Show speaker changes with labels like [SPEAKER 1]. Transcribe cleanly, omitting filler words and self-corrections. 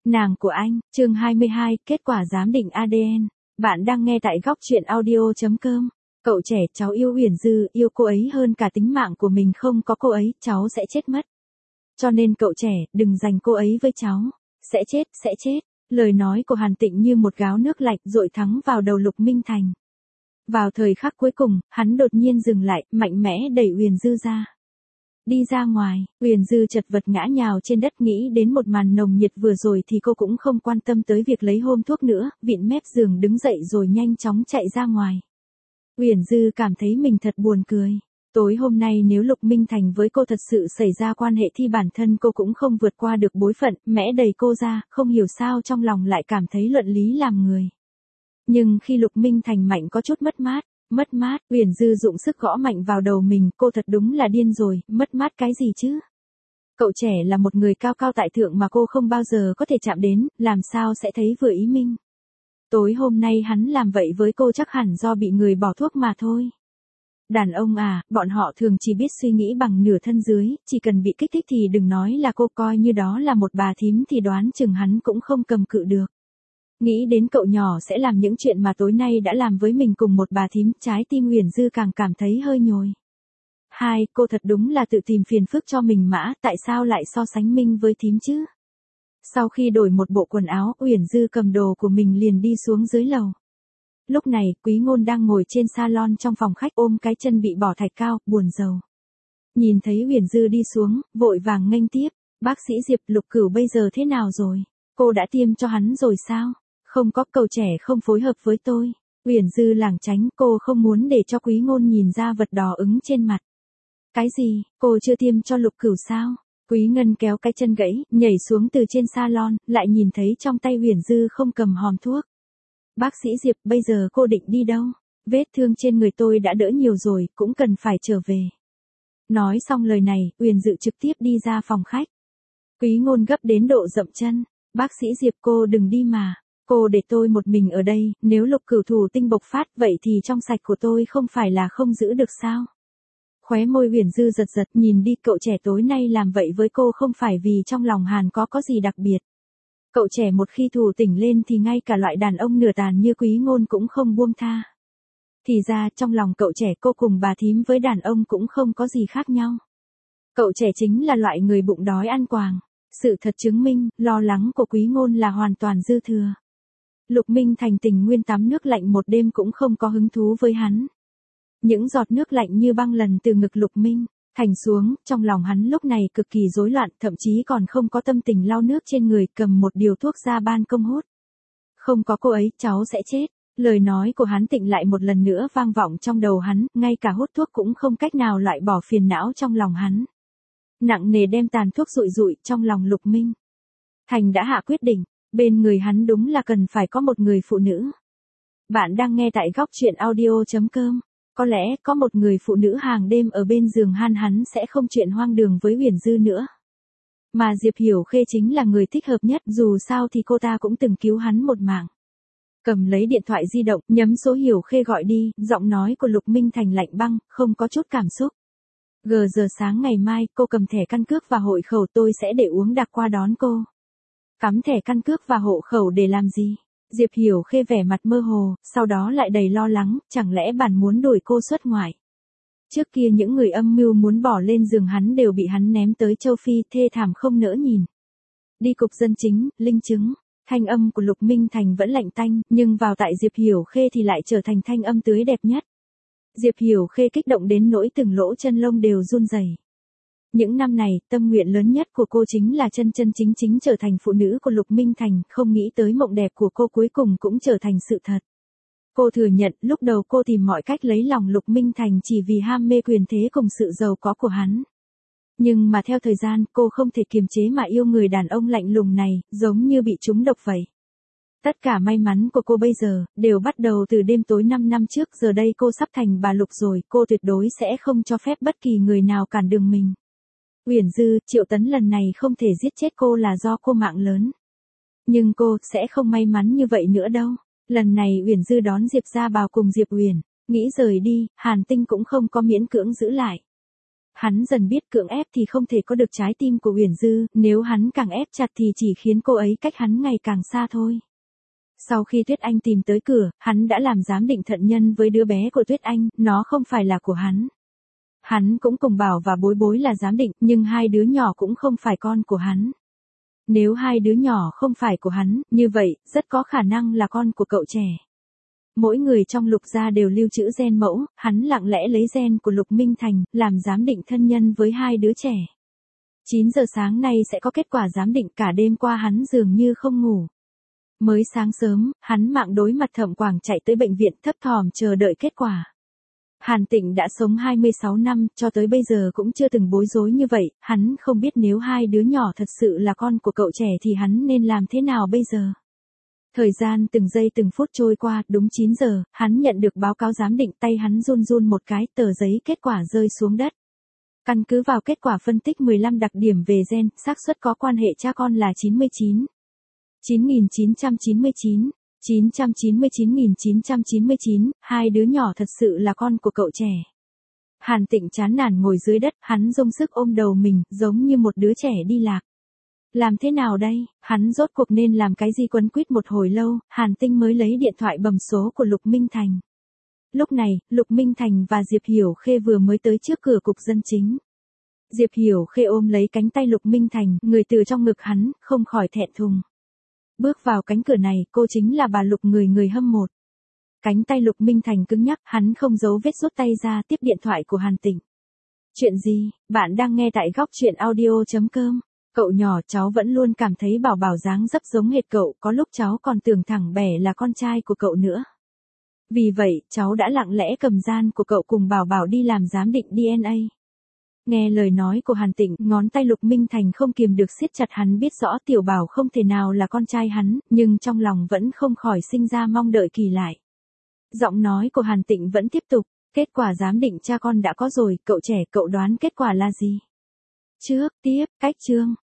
[SPEAKER 1] Nàng của anh, chương 22, kết quả giám định ADN. Bạn đang nghe tại góc truyện audio.com. Cậu trẻ, cháu yêu Uyển Dư, yêu cô ấy hơn cả tính mạng của mình, không có cô ấy, cháu sẽ chết mất. Cho nên cậu trẻ, đừng giành cô ấy với cháu. Sẽ chết. Lời nói của Hàn Tịnh như một gáo nước lạnh dội thẳng vào đầu Lục Minh Thành. Vào thời khắc cuối cùng, hắn đột nhiên dừng lại, mạnh mẽ đẩy Uyển Dư ra. Đi ra ngoài, Uyển Dư chật vật ngã nhào trên đất, nghĩ đến một màn nồng nhiệt vừa rồi thì cô cũng không quan tâm tới việc lấy hôm thuốc nữa, vịn mép giường đứng dậy rồi nhanh chóng chạy ra ngoài. Uyển Dư cảm thấy mình thật buồn cười. Tối hôm nay nếu Lục Minh Thành với cô thật sự xảy ra quan hệ thì bản thân cô cũng không vượt qua được bối phận, mẽ đẩy cô ra, không hiểu sao trong lòng lại cảm thấy luận lý làm người. Nhưng khi Lục Minh Thành mạnh có chút mất mát, Uyển Dư dụng sức gõ mạnh vào đầu mình, cô thật đúng là điên rồi, mất mát cái gì chứ? Cậu trẻ là một người cao cao tại thượng mà cô không bao giờ có thể chạm đến, làm sao sẽ thấy vừa ý mình? Tối hôm nay hắn làm vậy với cô chắc hẳn do bị người bỏ thuốc mà thôi. Đàn ông à, bọn họ thường chỉ biết suy nghĩ bằng nửa thân dưới, chỉ cần bị kích thích thì đừng nói là cô, coi như đó là một bà thím thì đoán chừng hắn cũng không cầm cự được. Nghĩ đến cậu nhỏ sẽ làm những chuyện mà tối nay đã làm với mình cùng một bà thím, trái tim Uyển Dư càng cảm thấy hơi nhồi. Cô thật đúng là tự tìm phiền phức cho mình mà, tại sao lại so sánh mình với thím chứ? Sau khi đổi một bộ quần áo, Uyển Dư cầm đồ của mình liền đi xuống dưới lầu. Lúc này, Quý Ngôn đang ngồi trên salon trong phòng khách ôm cái chân bị bỏ thạch cao, buồn rầu. Nhìn thấy Uyển Dư đi xuống, vội vàng nghênh tiếp, bác sĩ Diệp, Lục Cửu bây giờ thế nào rồi? Cô đã tiêm cho hắn rồi sao? Không có, cậu trẻ không phối hợp với tôi. Uyển Dư lảng tránh, cô không muốn để cho Quý Ngôn nhìn ra vật đỏ ửng trên mặt. Cái gì, cô chưa tiêm cho Lục Cửu sao? Quý Ngân kéo cái chân gãy, nhảy xuống từ trên salon, lại nhìn thấy trong tay Uyển Dư không cầm hòm thuốc. Bác sĩ Diệp, bây giờ cô định đi đâu? Vết thương trên người tôi đã đỡ nhiều rồi, cũng cần phải trở về. Nói xong lời này, Uyển Dư trực tiếp đi ra phòng khách. Quý Ngôn gấp đến độ dậm chân. Bác sĩ Diệp, cô đừng đi mà. Cô để tôi một mình ở đây, nếu Lục Cửu thủ tinh bộc phát vậy thì trong sạch của tôi không phải là không giữ được sao? Khóe môi Uyển Dư giật, nhìn đi, cậu trẻ tối nay làm vậy với cô không phải vì trong lòng Hàn có gì đặc biệt. Cậu trẻ một khi thủ tỉnh lên thì ngay cả loại đàn ông nửa tàn như Quý Ngôn cũng không buông tha. Thì ra trong lòng cậu trẻ cô cùng bà thím với đàn ông cũng không có gì khác nhau. Cậu trẻ chính là loại người bụng đói ăn quàng. Sự thật chứng minh, lo lắng của Quý Ngôn là hoàn toàn dư thừa. Lục Minh Thành tình nguyên tắm nước lạnh một đêm cũng không có hứng thú với hắn. Những giọt nước lạnh như băng lần từ ngực Lục Minh Thành xuống, trong lòng hắn lúc này cực kỳ rối loạn, thậm chí còn không có tâm tình lau nước trên người, cầm một điều thuốc ra ban công hút. Không có cô ấy, cháu sẽ chết. Lời nói của hắn Tịnh lại một lần nữa vang vọng trong đầu hắn, ngay cả hút thuốc cũng không cách nào loại bỏ phiền não trong lòng hắn. Nặng nề đem tàn thuốc rụi trong lòng Lục Minh Thành đã hạ quyết định, bên người hắn đúng là cần phải có một người phụ nữ. Bạn đang nghe tại góc truyện audio.com. Có lẽ có một người phụ nữ hàng đêm ở bên giường hắn sẽ không chuyện hoang đường với Uyển Dư nữa. Mà Diệp Hiểu Khê chính là người thích hợp nhất, dù sao thì cô ta cũng từng cứu hắn một mạng. Cầm lấy điện thoại di động, nhấm số Hiểu Khê gọi đi, giọng nói của Lục Minh Thành lạnh băng, không có chút cảm xúc. Giờ sáng ngày mai, cô cầm thẻ căn cước và hộ khẩu, tôi sẽ để Uống Đặc qua đón cô. Cắm thẻ căn cước và hộ khẩu để làm gì? Diệp Hiểu Khê vẻ mặt mơ hồ, sau đó lại đầy lo lắng, chẳng lẽ bản muốn đuổi cô xuất ngoại? Trước kia những người âm mưu muốn bỏ lên giường hắn đều bị hắn ném tới châu Phi, thê thảm không nỡ nhìn. Đi cục dân chính, linh chứng. Thanh âm của Lục Minh Thành vẫn lạnh tanh, nhưng vào tại Diệp Hiểu Khê thì lại trở thành thanh âm tươi đẹp nhất. Diệp Hiểu Khê kích động đến nỗi từng lỗ chân lông đều run rẩy. Những năm này, tâm nguyện lớn nhất của cô chính là chân chính trở thành phụ nữ của Lục Minh Thành, không nghĩ tới mộng đẹp của cô cuối cùng cũng trở thành sự thật. Cô thừa nhận, lúc đầu cô tìm mọi cách lấy lòng Lục Minh Thành chỉ vì ham mê quyền thế cùng sự giàu có của hắn. Nhưng mà theo thời gian, cô không thể kiềm chế mà yêu người đàn ông lạnh lùng này, giống như bị trúng độc vậy. Tất cả may mắn của cô bây giờ, đều bắt đầu từ đêm tối 5 năm trước, giờ đây cô sắp thành bà Lục rồi, cô tuyệt đối sẽ không cho phép bất kỳ người nào cản đường mình. Uyển Dư, Triệu Tấn lần này không thể giết chết cô là do cô mạng lớn. Nhưng cô sẽ không may mắn như vậy nữa đâu. Lần này Uyển Dư đón Diệp Gia Bảo cùng Diệp Uyển, nghĩ rời đi, Hàn Tinh cũng không có miễn cưỡng giữ lại. Hắn dần biết cưỡng ép thì không thể có được trái tim của Uyển Dư, nếu hắn càng ép chặt thì chỉ khiến cô ấy cách hắn ngày càng xa thôi. Sau khi Tuyết Anh tìm tới cửa, hắn đã làm giám định thận nhân với đứa bé của Tuyết Anh, nó không phải là của hắn. Hắn cũng cùng Bảo và Bối Bối là giám định, nhưng hai đứa nhỏ cũng không phải con của hắn. Nếu hai đứa nhỏ không phải của hắn, như vậy, rất có khả năng là con của cậu trẻ. Mỗi người trong Lục gia đều lưu trữ gen mẫu, hắn lặng lẽ lấy gen của Lục Minh Thành, làm giám định thân nhân với hai đứa trẻ. 9 giờ sáng nay sẽ có kết quả giám định, cả đêm qua hắn dường như không ngủ. Mới sáng sớm, hắn mạng đối mặt Thẩm Quảng chạy tới bệnh viện thấp thỏm chờ đợi kết quả. Hàn Tịnh đã sống 26 năm, cho tới bây giờ cũng chưa từng bối rối như vậy, hắn không biết nếu hai đứa nhỏ thật sự là con của cậu trẻ thì hắn nên làm thế nào bây giờ. Thời gian từng giây từng phút trôi qua, đúng 9 giờ, hắn nhận được báo cáo giám định, tay hắn run run một cái, tờ giấy kết quả rơi xuống đất. Căn cứ vào kết quả phân tích 15 đặc điểm về gen, xác suất có quan hệ cha con là 99. 9999, 999.999, hai đứa nhỏ thật sự là con của cậu trẻ. Hàn Tịnh chán nản ngồi dưới đất, hắn dùng sức ôm đầu mình, giống như một đứa trẻ đi lạc. Làm thế nào đây, hắn rốt cuộc nên làm cái gì? Quấn quýt một hồi lâu, Hàn Tinh mới lấy điện thoại bấm số của Lục Minh Thành. Lúc này, Lục Minh Thành và Diệp Hiểu Khê vừa mới tới trước cửa cục dân chính. Diệp Hiểu Khê ôm lấy cánh tay Lục Minh Thành, người từ trong ngực hắn, không khỏi thẹn thùng. Bước vào cánh cửa này, cô chính là bà Lục người hâm mộ. Cánh tay Lục Minh Thành cứng nhắc, hắn không giấu vết rút tay ra tiếp điện thoại của Hàn Tịnh. Chuyện gì, bạn đang nghe tại góc truyện audio.com. Cậu nhỏ, cháu vẫn luôn cảm thấy Bảo Bảo dáng dấp giống hệt cậu, có lúc cháu còn tưởng thẳng bẻ là con trai của cậu nữa. Vì vậy, cháu đã lặng lẽ cầm gian của cậu cùng Bảo Bảo đi làm giám định DNA. Nghe lời nói của Hàn Tịnh, ngón tay Lục Minh Thành không kiềm được siết chặt, hắn biết rõ Tiểu Bảo không thể nào là con trai hắn, nhưng trong lòng vẫn không khỏi sinh ra mong đợi kỳ lại. Giọng nói của Hàn Tịnh vẫn tiếp tục, kết quả giám định cha con đã có rồi, cậu trẻ, cậu đoán kết quả là gì? Trước, tiếp, cách chương.